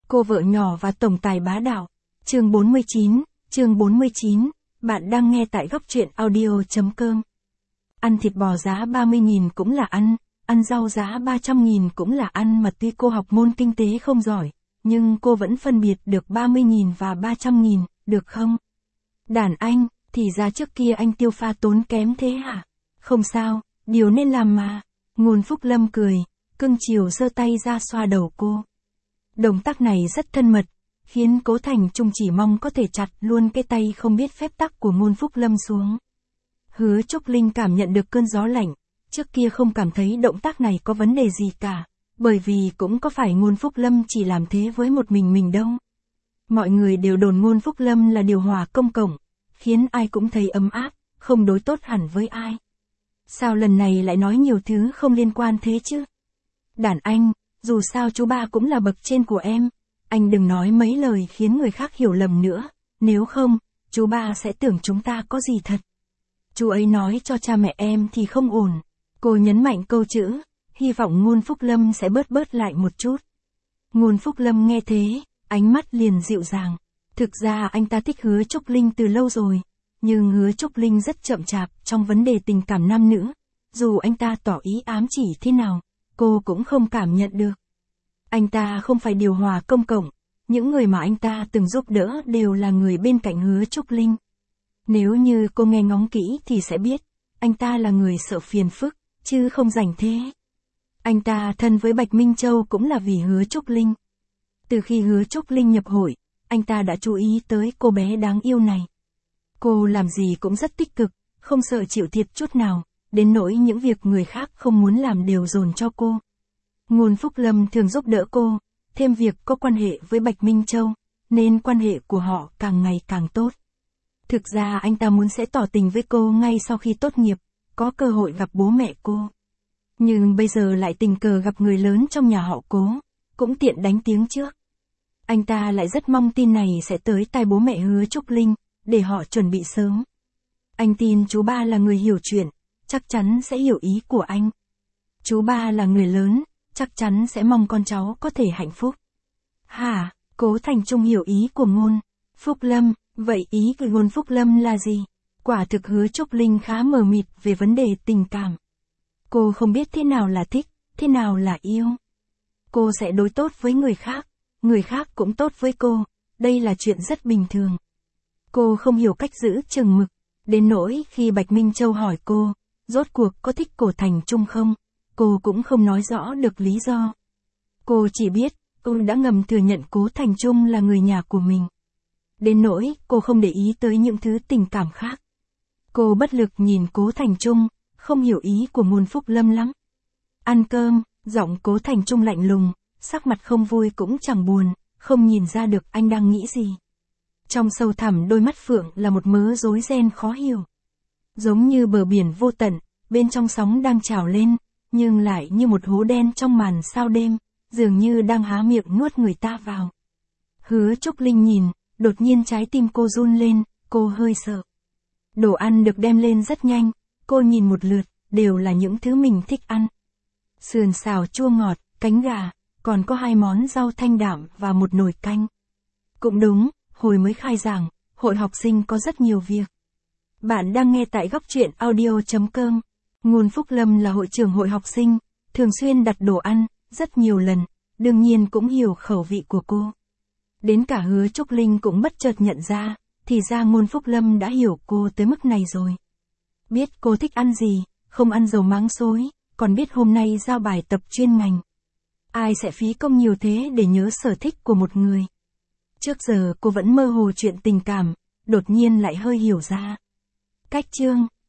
Cô vợ nhỏ và tổng tài bá đạo. Chương 49, bạn đang nghe tại góc truyện audio.com. Ăn thịt bò giá 30.000 cũng là ăn rau giá 300.000 cũng là ăn mà tuy cô học môn kinh tế không giỏi, nhưng cô vẫn phân biệt được 30.000 và 300.000, được không? Đàn anh, thì ra trước kia anh tiêu pha tốn kém thế hả? Không sao, điều nên làm mà. Ngôn Phúc Lâm cười, cưng chiều giơ tay ra xoa đầu cô. Động tác này rất thân mật, khiến Cố Thành Trung chỉ mong có thể chặt luôn cái tay không biết phép tắc của Ngôn Phúc Lâm xuống. Hứa Trúc Linh cảm nhận được cơn gió lạnh, trước kia không cảm thấy động tác này có vấn đề gì cả, bởi vì cũng có phải Ngôn Phúc Lâm chỉ làm thế với một mình đâu. Mọi người đều đồn Ngôn Phúc Lâm là điều hòa công cộng, khiến ai cũng thấy ấm áp, không đối tốt hẳn với ai. Sao lần này lại nói nhiều thứ không liên quan thế chứ? Đàn anh, dù sao chú ba cũng là bậc trên của em, anh đừng nói mấy lời khiến người khác hiểu lầm nữa, nếu không, chú ba sẽ tưởng chúng ta có gì thật. Chú ấy nói cho cha mẹ em thì không ổn. Cô nhấn mạnh câu chữ, hy vọng Ngôn Phúc Lâm sẽ bớt lại một chút. Ngôn Phúc Lâm nghe thế, ánh mắt liền dịu dàng. Thực ra anh ta thích Hứa Trúc Linh từ lâu rồi, nhưng Hứa Trúc Linh rất chậm chạp trong vấn đề tình cảm nam nữ. Dù anh ta tỏ ý ám chỉ thế nào, cô cũng không cảm nhận được. Anh ta không phải điều hòa công cộng, những người mà anh ta từng giúp đỡ đều là người bên cạnh Hứa Trúc Linh. Nếu như cô nghe ngóng kỹ thì sẽ biết, anh ta là người sợ phiền phức, chứ không rảnh thế. Anh ta thân với Bạch Minh Châu cũng là vì Hứa Trúc Linh. Từ khi Hứa Trúc Linh nhập hội, anh ta đã chú ý tới cô bé đáng yêu này. Cô làm gì cũng rất tích cực, không sợ chịu thiệt chút nào, đến nỗi những việc người khác không muốn làm đều dồn cho cô. Ngôn Phúc Lâm thường giúp đỡ cô, thêm việc có quan hệ với Bạch Minh Châu, nên quan hệ của họ càng ngày càng tốt. Thực ra anh ta muốn sẽ tỏ tình với cô ngay sau khi tốt nghiệp, có cơ hội gặp bố mẹ cô. Nhưng bây giờ lại tình cờ gặp người lớn trong nhà họ Cố, cũng tiện đánh tiếng trước. Anh ta lại rất mong tin này sẽ tới tai bố mẹ Hứa Trúc Linh, để họ chuẩn bị sớm. Anh tin chú ba là người hiểu chuyện, chắc chắn sẽ hiểu ý của anh. Chú ba là người lớn, chắc chắn sẽ mong con cháu có thể hạnh phúc. Hả, Cố Thành Trung hiểu ý của Ngôn Phúc Lâm, vậy ý của Ngôn Phúc Lâm là gì? Quả thực Hứa Trúc Linh khá mờ mịt về vấn đề tình cảm. Cô không biết thế nào là thích, thế nào là yêu. Cô sẽ đối tốt với người khác cũng tốt với cô, đây là chuyện rất bình thường. Cô không hiểu cách giữ chừng mực, đến nỗi khi Bạch Minh Châu hỏi cô, rốt cuộc có thích Cố Thành Trung không, cô cũng không nói rõ được lý do. Cô chỉ biết, cô đã ngầm thừa nhận Cố Thành Trung là người nhà của mình. Đến nỗi, cô không để ý tới những thứ tình cảm khác. Cô bất lực nhìn Cố Thành Trung, không hiểu ý của Ngôn Phúc Lâm lắm. Ăn cơm, giọng Cố Thành Trung lạnh lùng, sắc mặt không vui cũng chẳng buồn, không nhìn ra được anh đang nghĩ gì. Trong sâu thẳm đôi mắt phượng là một mớ rối ren khó hiểu. Giống như bờ biển vô tận, bên trong sóng đang trào lên, nhưng lại như một hố đen trong màn sao đêm, dường như đang há miệng nuốt người ta vào. Hứa Trúc Linh nhìn, đột nhiên trái tim cô run lên, cô hơi sợ. Đồ ăn được đem lên rất nhanh, cô nhìn một lượt, đều là những thứ mình thích ăn. Sườn xào chua ngọt, cánh gà, còn có 2 món rau thanh đạm và một nồi canh. Cũng đúng, hồi mới khai giảng, hội học sinh có rất nhiều việc. Bạn đang nghe tại góc truyện audio.com. Ngôn Phúc Lâm là hội trưởng hội học sinh, thường xuyên đặt đồ ăn, rất nhiều lần, đương nhiên cũng hiểu khẩu vị của cô. Đến cả Hứa Trúc Linh cũng bất chợt nhận ra, thì ra Ngôn Phúc Lâm đã hiểu cô tới mức này rồi. Biết cô thích ăn gì, không ăn dầu máng xối, còn biết hôm nay giao bài tập chuyên ngành. Ai sẽ phí công nhiều thế để nhớ sở thích của một người. Trước giờ cô vẫn mơ hồ chuyện tình cảm, đột nhiên lại hơi hiểu ra. Cách chương